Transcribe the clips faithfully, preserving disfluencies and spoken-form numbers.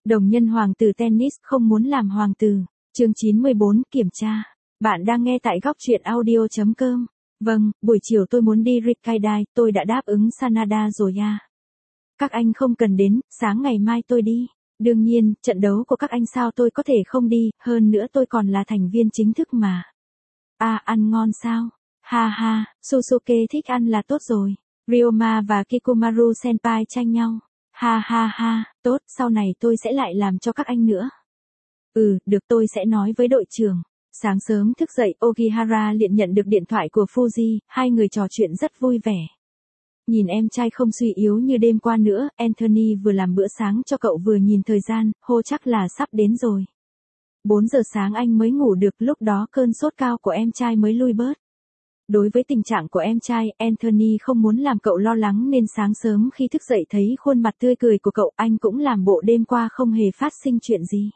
Đồng nhân hoàng tử tennis không muốn làm hoàng tử. Chương chín mươi bốn kiểm tra. Bạn đang nghe tại góc truyện audio chấm com. Vâng, buổi chiều tôi muốn đi Rikkaidai, tôi đã đáp ứng Sanada rồi à. Các anh không cần đến, sáng ngày mai tôi đi. Đương nhiên, trận đấu của các anh sao tôi có thể không đi, hơn nữa tôi còn là thành viên chính thức mà. À, ăn ngon sao? Ha ha, Susuke thích ăn là tốt rồi. Ryoma và Kikumaru senpai tranh nhau. Ha ha ha, tốt, sau này tôi sẽ lại làm cho các anh nữa. Ừ, được, tôi sẽ nói với đội trưởng. Sáng sớm thức dậy, Ogihara liền nhận được điện thoại của Fuji, hai người trò chuyện rất vui vẻ. Nhìn em trai không suy yếu như đêm qua nữa, Anthony vừa làm bữa sáng cho cậu vừa nhìn thời gian, hô chắc là sắp đến rồi. bốn giờ sáng anh mới ngủ được, lúc đó cơn sốt cao của em trai mới lui bớt. Đối với tình trạng của em trai, Anthony không muốn làm cậu lo lắng nên sáng sớm khi thức dậy thấy khuôn mặt tươi cười của cậu, anh cũng làm bộ đêm qua không hề phát sinh chuyện gì.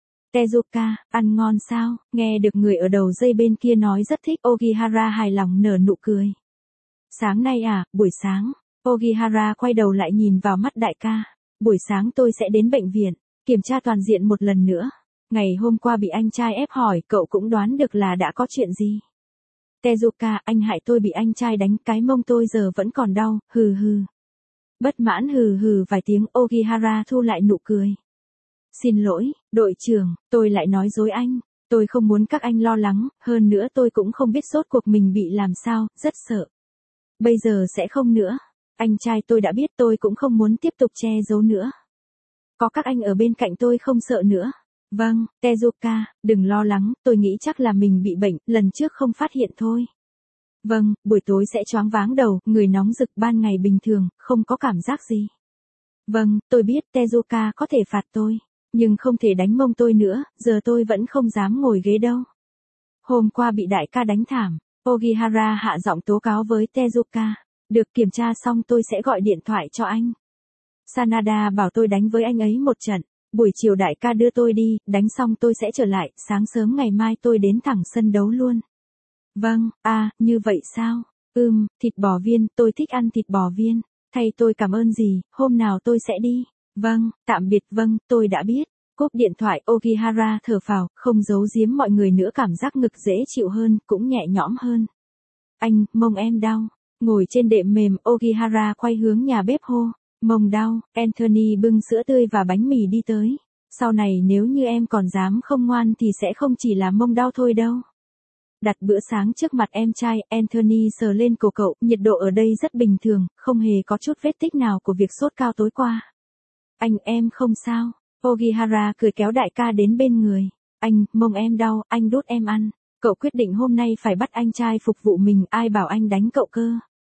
Tezuka, ăn ngon sao? Nghe được người ở đầu dây bên kia nói rất thích, Ogihara hài lòng nở nụ cười. Sáng nay à, buổi sáng. Ogihara quay đầu lại nhìn vào mắt đại ca. Buổi sáng tôi sẽ đến bệnh viện, kiểm tra toàn diện một lần nữa. Ngày hôm qua bị anh trai ép hỏi, cậu cũng đoán được là đã có chuyện gì. Tezuka, anh hại tôi bị anh trai đánh, cái mông tôi giờ vẫn còn đau, hừ hừ. Bất mãn hừ hừ vài tiếng, Ogihara thu lại nụ cười. Xin lỗi, đội trưởng, tôi lại nói dối anh. Tôi không muốn các anh lo lắng, hơn nữa tôi cũng không biết sốt cuộc mình bị làm sao, rất sợ. Bây giờ sẽ không nữa. Anh trai tôi đã biết, tôi cũng không muốn tiếp tục che giấu nữa. Có các anh ở bên cạnh tôi không sợ nữa. Vâng, Tezuka, đừng lo lắng, tôi nghĩ chắc là mình bị bệnh, lần trước không phát hiện thôi. Vâng, buổi tối sẽ choáng váng đầu, người nóng rực, ban ngày bình thường, không có cảm giác gì. Vâng, tôi biết Tezuka có thể phạt tôi, nhưng không thể đánh mông tôi nữa, giờ tôi vẫn không dám ngồi ghế đâu. Hôm qua bị đại ca đánh thảm, Ogihara hạ giọng tố cáo với Tezuka. Được, kiểm tra xong tôi sẽ gọi điện thoại cho anh. Sanada bảo tôi đánh với anh ấy một trận. Buổi chiều đại ca đưa tôi đi, đánh xong tôi sẽ trở lại, sáng sớm ngày mai tôi đến thẳng sân đấu luôn. Vâng, à, như vậy sao? Ừm, thịt bò viên, tôi thích ăn thịt bò viên. Thay tôi cảm ơn gì, hôm nào tôi sẽ đi. Vâng, tạm biệt, vâng, tôi đã biết. Cúp điện thoại, Ogihara thở phào, không giấu giếm mọi người nữa, cảm giác ngực dễ chịu hơn, cũng nhẹ nhõm hơn. Anh, mông em đau. Ngồi trên đệm mềm, Ogihara quay hướng nhà bếp hô. Mông đau, Anthony bưng sữa tươi và bánh mì đi tới. Sau này nếu như em còn dám không ngoan thì sẽ không chỉ là mông đau thôi đâu. Đặt bữa sáng trước mặt em trai, Anthony sờ lên cổ cậu, nhiệt độ ở đây rất bình thường, không hề có chút vết tích nào của việc sốt cao tối qua. Anh, em không sao. Ogihara cười kéo đại ca đến bên người. Anh, mông em đau, anh đút em ăn. Cậu quyết định hôm nay phải bắt anh trai phục vụ mình, ai bảo anh đánh cậu cơ.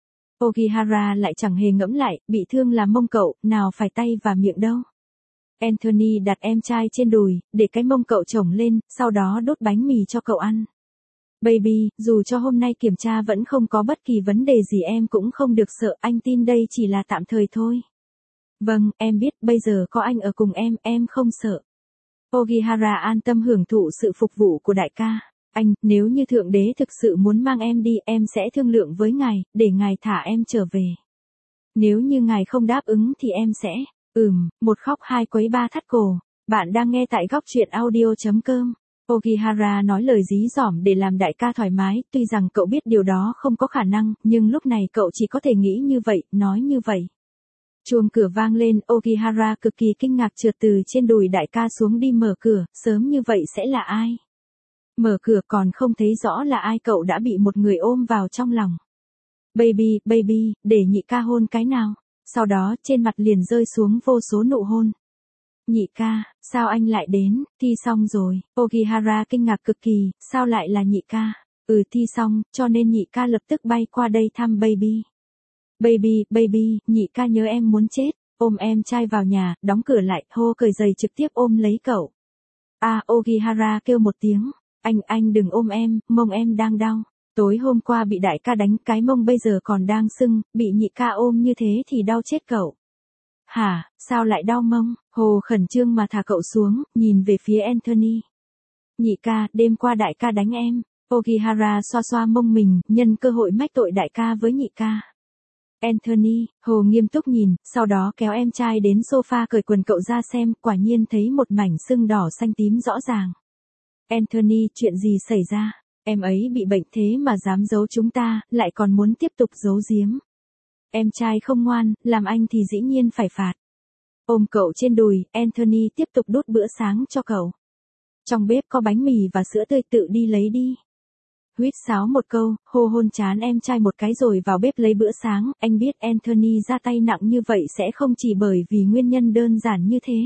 Ogihara lại chẳng hề ngẫm lại, bị thương là mông cậu, nào phải tay và miệng đâu. Anthony đặt em trai trên đùi, để cái mông cậu chổng lên, sau đó đút bánh mì cho cậu ăn. Baby, dù cho hôm nay kiểm tra vẫn không có bất kỳ vấn đề gì em cũng không được sợ, anh tin đây chỉ là tạm thời thôi. Vâng, em biết, bây giờ có anh ở cùng em, em không sợ. Ogihara an tâm hưởng thụ sự phục vụ của đại ca. Anh, nếu như Thượng Đế thực sự muốn mang em đi, em sẽ thương lượng với ngài, để ngài thả em trở về. Nếu như ngài không đáp ứng thì em sẽ, ừm, một khóc hai quấy ba thắt cổ. Bạn đang nghe tại góc truyện audio chấm com. Ogihara nói lời dí dỏm để làm đại ca thoải mái, tuy rằng cậu biết điều đó không có khả năng, nhưng lúc này cậu chỉ có thể nghĩ như vậy, nói như vậy. Chuông cửa vang lên, Ogihara cực kỳ kinh ngạc trượt từ trên đùi đại ca xuống đi mở cửa, sớm như vậy sẽ là ai? Mở cửa còn không thấy rõ là ai, cậu đã bị một người ôm vào trong lòng. Baby, baby, để nhị ca hôn cái nào. Sau đó trên mặt liền rơi xuống vô số nụ hôn. Nhị ca, sao anh lại đến, thi xong rồi. Ogihara kinh ngạc cực kỳ, sao lại là nhị ca? Ừ, thi xong, cho nên nhị ca lập tức bay qua đây thăm baby. Baby, baby, nhị ca nhớ em muốn chết. Ôm em trai vào nhà, đóng cửa lại, hô cởi giày trực tiếp ôm lấy cậu. À, Ogihara kêu một tiếng. Anh, anh đừng ôm em, mông em đang đau. Tối hôm qua bị đại ca đánh, cái mông bây giờ còn đang sưng, bị nhị ca ôm như thế thì đau chết cậu. Hả, sao lại đau mông? Hồ khẩn trương mà thả cậu xuống, nhìn về phía Anthony. Nhị ca, đêm qua đại ca đánh em. Ogihara xoa xoa mông mình, nhân cơ hội mách tội đại ca với nhị ca. Anthony, Hồ nghiêm túc nhìn, sau đó kéo em trai đến sofa cởi quần cậu ra xem, quả nhiên thấy một mảnh sưng đỏ xanh tím rõ ràng. Anthony, chuyện gì xảy ra? Em ấy bị bệnh thế mà dám giấu chúng ta, lại còn muốn tiếp tục giấu giếm. Em trai không ngoan, làm anh thì dĩ nhiên phải phạt. Ôm cậu trên đùi, Anthony tiếp tục đút bữa sáng cho cậu. Trong bếp có bánh mì và sữa tươi, tự đi lấy đi. Huýt sáo một câu, Hồ hôn trán em trai một cái rồi vào bếp lấy bữa sáng, anh biết Anthony ra tay nặng như vậy sẽ không chỉ bởi vì nguyên nhân đơn giản như thế.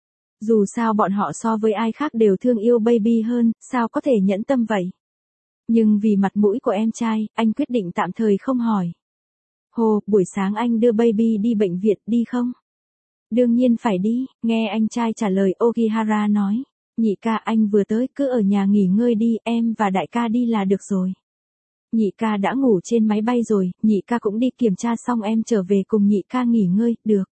Dù sao bọn họ so với ai khác đều thương yêu baby hơn, sao có thể nhẫn tâm vậy? Nhưng vì mặt mũi của em trai, anh quyết định tạm thời không hỏi. Hồ, buổi sáng anh đưa baby đi bệnh viện đi không? Đương nhiên phải đi, nghe anh trai trả lời, Ogihara nói. Nhị ca, anh vừa tới, cứ ở nhà nghỉ ngơi đi, em và đại ca đi là được rồi. Nhị ca đã ngủ trên máy bay rồi, nhị ca cũng đi kiểm tra xong em trở về cùng nhị ca nghỉ ngơi, được.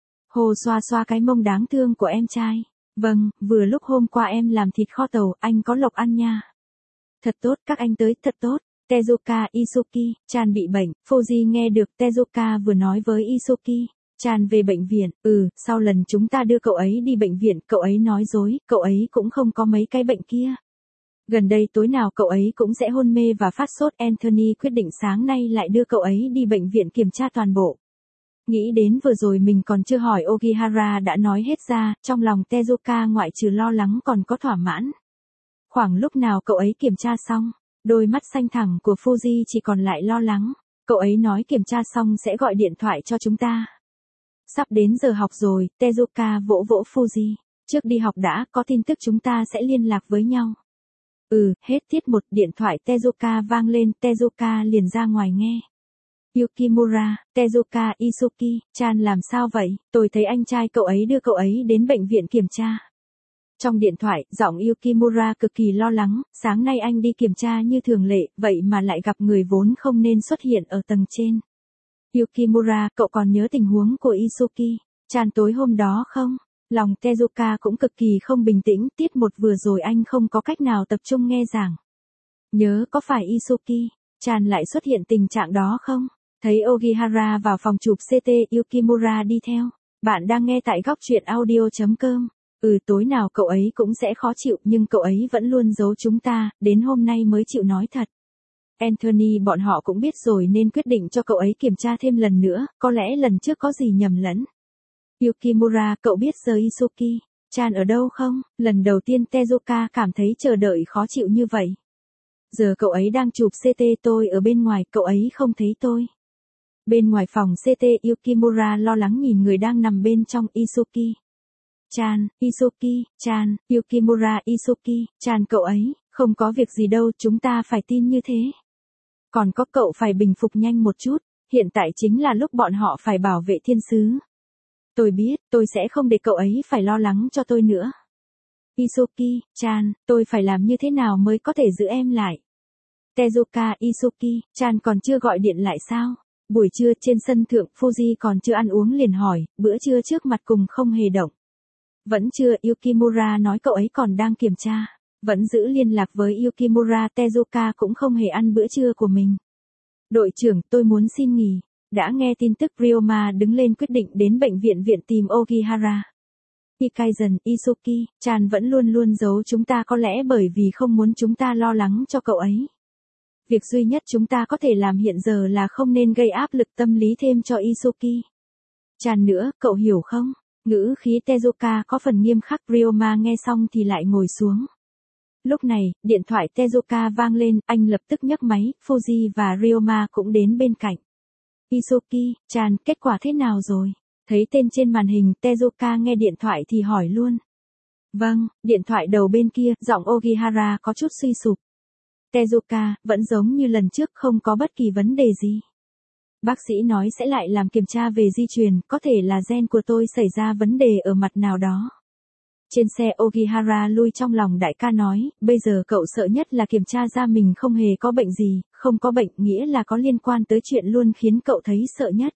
Hồ xoa xoa cái mông đáng thương của em trai. Vâng, vừa lúc hôm qua em làm thịt kho tàu, anh có lộc ăn nha. Thật tốt, các anh tới, thật tốt. Tezuka, Isuki, Chan bị bệnh, Fuji nghe được Tezuka vừa nói với Isuki. Chan về bệnh viện, ừ, sau lần chúng ta đưa cậu ấy đi bệnh viện, cậu ấy nói dối, cậu ấy cũng không có mấy cái bệnh kia. Gần đây tối nào cậu ấy cũng sẽ hôn mê và phát sốt, Anthony quyết định sáng nay lại đưa cậu ấy đi bệnh viện kiểm tra toàn bộ. Nghĩ đến vừa rồi mình còn chưa hỏi, Ogihara đã nói hết ra, trong lòng Tezuka ngoại trừ lo lắng còn có thỏa mãn. Khoảng lúc nào cậu ấy kiểm tra xong, đôi mắt xanh thẳm của Fuji chỉ còn lại lo lắng. Cậu ấy nói kiểm tra xong sẽ gọi điện thoại cho chúng ta. Sắp đến giờ học rồi, Tezuka vỗ vỗ Fuji. Trước đi học đã, có tin tức chúng ta sẽ liên lạc với nhau. Ừ, hết tiết một, điện thoại Tezuka vang lên, Tezuka liền ra ngoài nghe. Yukimura, Tezuka, Isuki, Chan làm sao vậy? Tôi thấy anh trai cậu ấy đưa cậu ấy đến bệnh viện kiểm tra. Trong điện thoại, giọng Yukimura cực kỳ lo lắng, sáng nay anh đi kiểm tra như thường lệ, vậy mà lại gặp người vốn không nên xuất hiện ở tầng trên. Yukimura, cậu còn nhớ tình huống của Isuki, Chan tối hôm đó không? Lòng Tezuka cũng cực kỳ không bình tĩnh, tiết một vừa rồi anh không có cách nào tập trung nghe giảng. Nhớ có phải Isuki, Chan lại xuất hiện tình trạng đó không? Thấy Ogihara vào phòng chụp xê tê, Yukimura đi theo. Bạn đang nghe tại góc truyện audio chấm com. Ừ, tối nào cậu ấy cũng sẽ khó chịu, nhưng cậu ấy vẫn luôn giấu chúng ta, đến hôm nay mới chịu nói thật. Anthony bọn họ cũng biết rồi nên quyết định cho cậu ấy kiểm tra thêm lần nữa, có lẽ lần trước có gì nhầm lẫn. Yukimura, cậu biết giờ Isuki, Chan ở đâu không? Lần đầu tiên Tezuka cảm thấy chờ đợi khó chịu như vậy. Giờ cậu ấy đang chụp xê tê, tôi ở bên ngoài, cậu ấy không thấy tôi. Bên ngoài phòng xê tê, Yukimura lo lắng nhìn người đang nằm bên trong, Isuki. Chan, Isuki, Chan, Yukimura, Isuki, Chan cậu ấy, không có việc gì đâu, chúng ta phải tin như thế. Còn có cậu phải bình phục nhanh một chút, hiện tại chính là lúc bọn họ phải bảo vệ thiên sứ. Tôi biết, tôi sẽ không để cậu ấy phải lo lắng cho tôi nữa. Isuki, Chan, tôi phải làm như thế nào mới có thể giữ em lại? Tezuka, Isuki, Chan còn chưa gọi điện lại sao? Buổi trưa trên sân thượng, Fuji còn chưa ăn uống liền hỏi, bữa trưa trước mặt cùng không hề động. Vẫn chưa, Yukimura nói cậu ấy còn đang kiểm tra. Vẫn giữ liên lạc với Yukimura, Tezuka cũng không hề ăn bữa trưa của mình. Đội trưởng, tôi muốn xin nghỉ. Đã nghe tin tức, Ryoma đứng lên quyết định đến bệnh viện viện tìm Ogihara. Hikaizen, Isuki, Chan vẫn luôn luôn giấu chúng ta, có lẽ bởi vì không muốn chúng ta lo lắng cho cậu ấy. Việc duy nhất chúng ta có thể làm hiện giờ là không nên gây áp lực tâm lý thêm cho Isuki. Chan nữa, cậu hiểu không? Ngữ khí Tezuka có phần nghiêm khắc, Ryoma nghe xong thì lại ngồi xuống. Lúc này, điện thoại Tezuka vang lên, anh lập tức nhấc máy, Fuji và Ryoma cũng đến bên cạnh. Isuki, Chan, kết quả thế nào rồi? Thấy tên trên màn hình, Tezuka nghe điện thoại thì hỏi luôn. Vâng, điện thoại đầu bên kia, giọng Ogihara có chút suy sụp. Tezuka, vẫn giống như lần trước, không có bất kỳ vấn đề gì. Bác sĩ nói sẽ lại làm kiểm tra về di truyền, có thể là gen của tôi xảy ra vấn đề ở mặt nào đó. Trên xe, Ogihara lui trong lòng đại ca nói, bây giờ cậu sợ nhất là kiểm tra ra mình không hề có bệnh gì, không có bệnh nghĩa là có liên quan tới chuyện luôn khiến cậu thấy sợ nhất.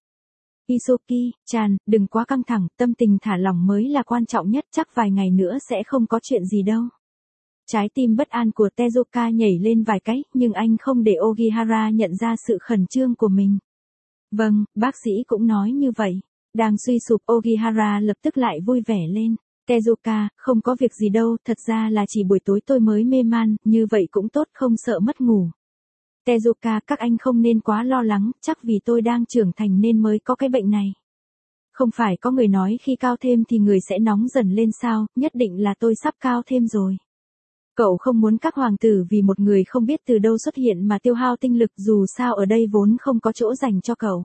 Isuki, Chan, đừng quá căng thẳng, tâm tình thả lỏng mới là quan trọng nhất, chắc vài ngày nữa sẽ không có chuyện gì đâu. Trái tim bất an của Tezuka nhảy lên vài cái, nhưng anh không để Ogihara nhận ra sự khẩn trương của mình. Vâng, bác sĩ cũng nói như vậy. Đang suy sụp Ogihara lập tức lại vui vẻ lên. Tezuka, không có việc gì đâu, thật ra là chỉ buổi tối tôi mới mê man, như vậy cũng tốt không sợ mất ngủ. Tezuka, các anh không nên quá lo lắng, chắc vì tôi đang trưởng thành nên mới có cái bệnh này. Không phải có người nói khi cao thêm thì người sẽ nóng dần lên sao, nhất định là tôi sắp cao thêm rồi. Cậu không muốn các hoàng tử vì một người không biết từ đâu xuất hiện mà tiêu hao tinh lực, dù sao ở đây vốn không có chỗ dành cho cậu.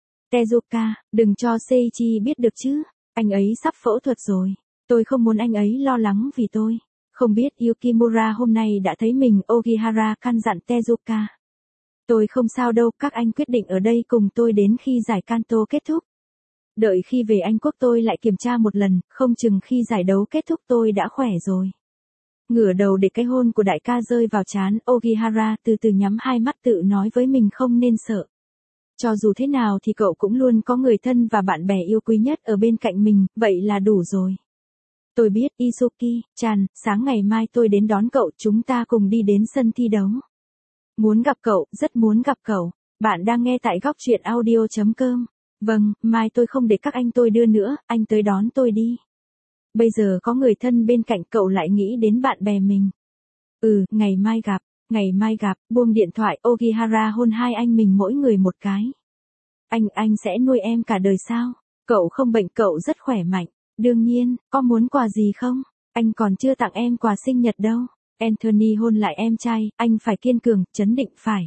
Tezuka, đừng cho Seiichi biết được chứ, anh ấy sắp phẫu thuật rồi. Tôi không muốn anh ấy lo lắng vì tôi. Không biết Yukimura hôm nay đã thấy mình, Ogihara căn dặn Tezuka. Tôi không sao đâu, các anh quyết định ở đây cùng tôi đến khi giải Kanto kết thúc. Đợi khi về Anh Quốc tôi lại kiểm tra một lần, không chừng khi giải đấu kết thúc tôi đã khỏe rồi. Ngửa đầu để cái hôn của đại ca rơi vào trán, Ogihara từ từ nhắm hai mắt tự nói với mình không nên sợ. Cho dù thế nào thì cậu cũng luôn có người thân và bạn bè yêu quý nhất ở bên cạnh mình, vậy là đủ rồi. Tôi biết, Isuki-chan, sáng ngày mai tôi đến đón cậu, chúng ta cùng đi đến sân thi đấu. Muốn gặp cậu, rất muốn gặp cậu. Bạn đang nghe tại góc truyện audio chấm com. Vâng, mai tôi không để các anh tôi đưa nữa, anh tới đón tôi đi. Bây giờ có người thân bên cạnh cậu lại nghĩ đến bạn bè mình. Ừ, ngày mai gặp, ngày mai gặp, buông điện thoại, Ogihara hôn hai anh mình mỗi người một cái. Anh, anh sẽ nuôi em cả đời sao? Cậu không bệnh, cậu rất khỏe mạnh. Đương nhiên, có muốn quà gì không? Anh còn chưa tặng em quà sinh nhật đâu. Anthony hôn lại em trai, anh phải kiên cường, chấn định phải.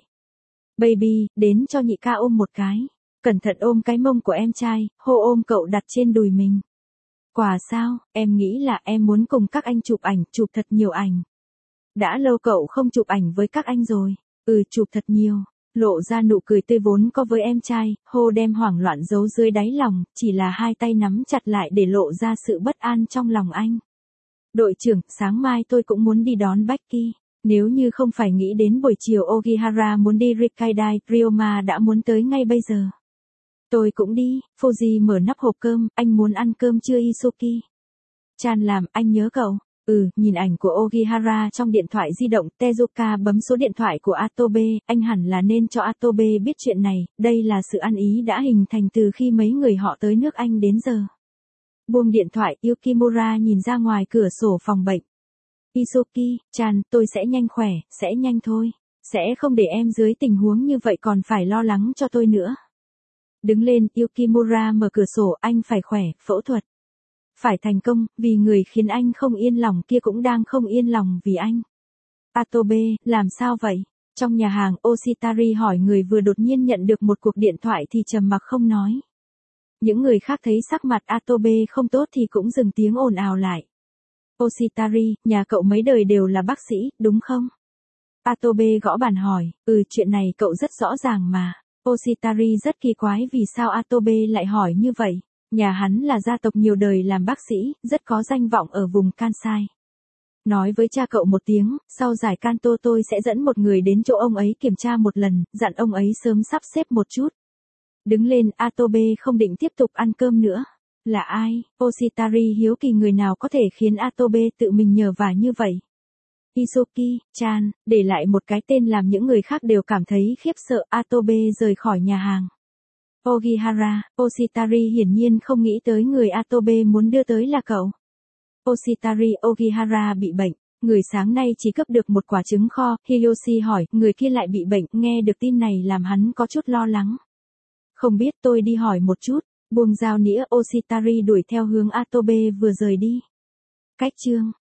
Baby, đến cho nhị ca ôm một cái. Cẩn thận ôm cái mông của em trai, hô ôm cậu đặt trên đùi mình. Quà sao, em nghĩ là em muốn cùng các anh chụp ảnh, chụp thật nhiều ảnh. Đã lâu cậu không chụp ảnh với các anh rồi. Ừ, chụp thật nhiều. Lộ ra nụ cười tươi vốn có với em trai, hô đem hoảng loạn giấu dưới đáy lòng, chỉ là hai tay nắm chặt lại để lộ ra sự bất an trong lòng anh. Đội trưởng, sáng mai tôi cũng muốn đi đón Becky. Nếu như không phải nghĩ đến buổi chiều Ogihara muốn đi Rikkaidai, Ryoma đã muốn tới ngay bây giờ. Tôi cũng đi, Fuji mở nắp hộp cơm, anh muốn ăn cơm chưa Isuki? Chan làm, anh nhớ cậu. Ừ, nhìn ảnh của Ogihara trong điện thoại di động, Tezuka bấm số điện thoại của Atobe, anh hẳn là nên cho Atobe biết chuyện này, đây là sự ăn ý đã hình thành từ khi mấy người họ tới nước Anh đến giờ. Buông điện thoại, Yukimura nhìn ra ngoài cửa sổ phòng bệnh. Isuki, Chan, tôi sẽ nhanh khỏe, sẽ nhanh thôi. Sẽ không để em dưới tình huống như vậy còn phải lo lắng cho tôi nữa. Đứng lên, Yukimura mở cửa sổ, anh phải khỏe, phẫu thuật. Phải thành công, vì người khiến anh không yên lòng kia cũng đang không yên lòng vì anh. Atobe, làm sao vậy? Trong nhà hàng, Oshitari hỏi người vừa đột nhiên nhận được một cuộc điện thoại thì trầm mặc không nói. Những người khác thấy sắc mặt Atobe không tốt thì cũng dừng tiếng ồn ào lại. Oshitari, nhà cậu mấy đời đều là bác sĩ, đúng không? Atobe gõ bàn hỏi, ừ chuyện này cậu rất rõ ràng mà. Oshitari rất kỳ quái vì sao Atobe lại hỏi như vậy. Nhà hắn là gia tộc nhiều đời làm bác sĩ, rất có danh vọng ở vùng Kansai. Nói với cha cậu một tiếng, sau giải Kanto tôi sẽ dẫn một người đến chỗ ông ấy kiểm tra một lần, dặn ông ấy sớm sắp xếp một chút. Đứng lên, Atobe không định tiếp tục ăn cơm nữa. Là ai? Oshitari hiếu kỳ người nào có thể khiến Atobe tự mình nhờ vả như vậy. Isuki-chan, để lại một cái tên làm những người khác đều cảm thấy khiếp sợ. Atobe rời khỏi nhà hàng. Ogihara, Oshitari hiển nhiên không nghĩ tới người Atobe muốn đưa tới là cậu. Oshitari, Ogihara bị bệnh. Người sáng nay chỉ cấp được một quả trứng kho. Hiyoshi hỏi, người kia lại bị bệnh, nghe được tin này làm hắn có chút lo lắng. Không biết, tôi đi hỏi một chút. Buông dao nĩa, Oshitari đuổi theo hướng Atobe vừa rời đi. Cách chương